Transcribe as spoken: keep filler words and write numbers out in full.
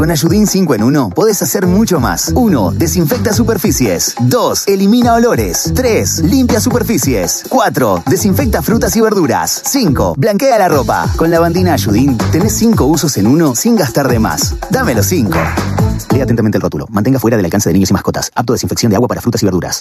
Con Ayudín cinco en uno podés hacer mucho más. uno. Desinfecta superficies. dos. Elimina olores. tres. Limpia superficies. cuatro. Desinfecta frutas y verduras. cinco. Blanquea la ropa. Con Lavandina Ayudín tenés cinco usos en uno sin gastar de más. Dame los cinco. Lea atentamente el rótulo. Mantenga fuera del alcance de niños y mascotas. Apto a desinfección de agua para frutas y verduras.